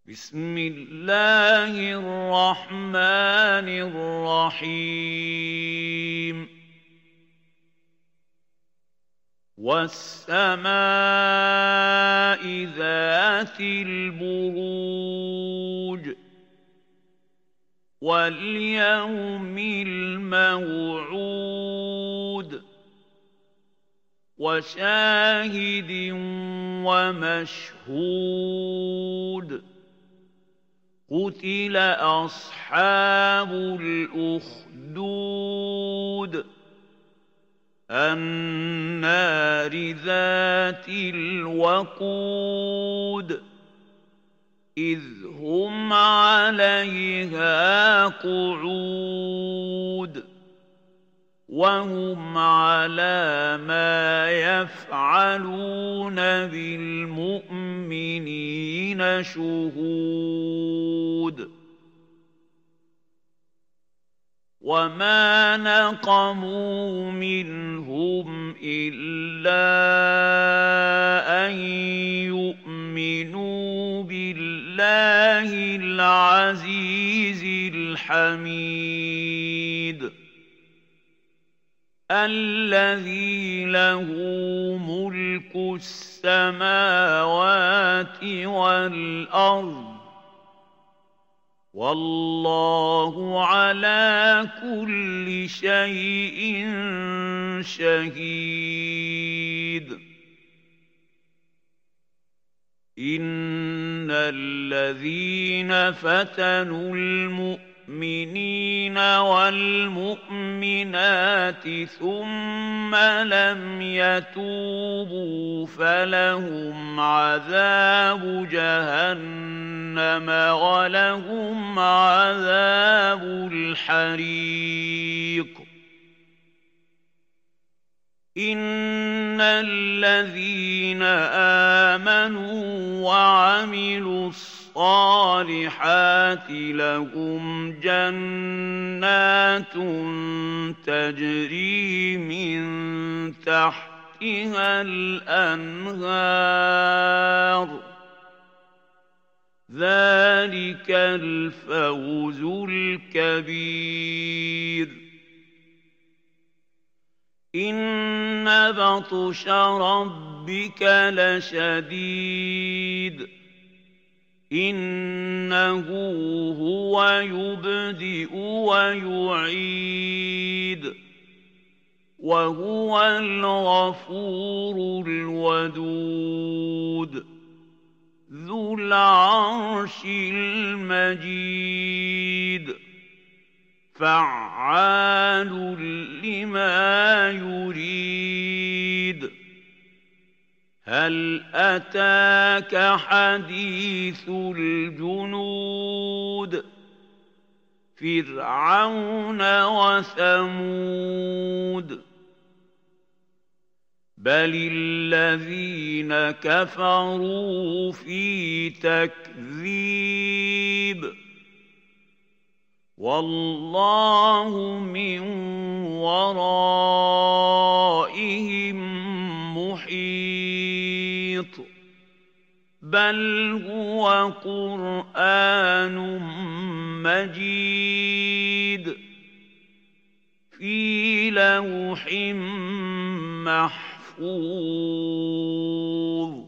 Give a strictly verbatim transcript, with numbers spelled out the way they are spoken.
بسم الله الرحمن الرحيم والسماء ذات البروج واليوم الموعود وشاهد ومشهود قتل أصحاب الأخدود النار ذات الوقود إذ هم عليها قعود وهم على ما يفعلون بالمؤمنين شهود وما نقموا منهم إلا أن يؤمنوا بالله العزيز الحميد الذي له ملك السماوات والأرض والله على كل شيء شهيد إن الذين فتنوا المؤمنين والمؤمنات ثم لم يتوبوا فلهم عذاب جهنم ولهم عذاب الحريق إن الذين آمنوا وعملوا الصالحات لهم جنات تجري من تحتها الأنهار ذلك الفوز الكبير إن بطش ربك لشديد إنه هو يبدئ ويعيد وهو الغفور الودود ذو العرش المجيد فعال لما يريد هل أتاك حديث الجنود فرعون وثمود بل الذين كفروا في تكذيب والله من ورائهم محيط بل هو قرآن مجيد في لوح محفوظ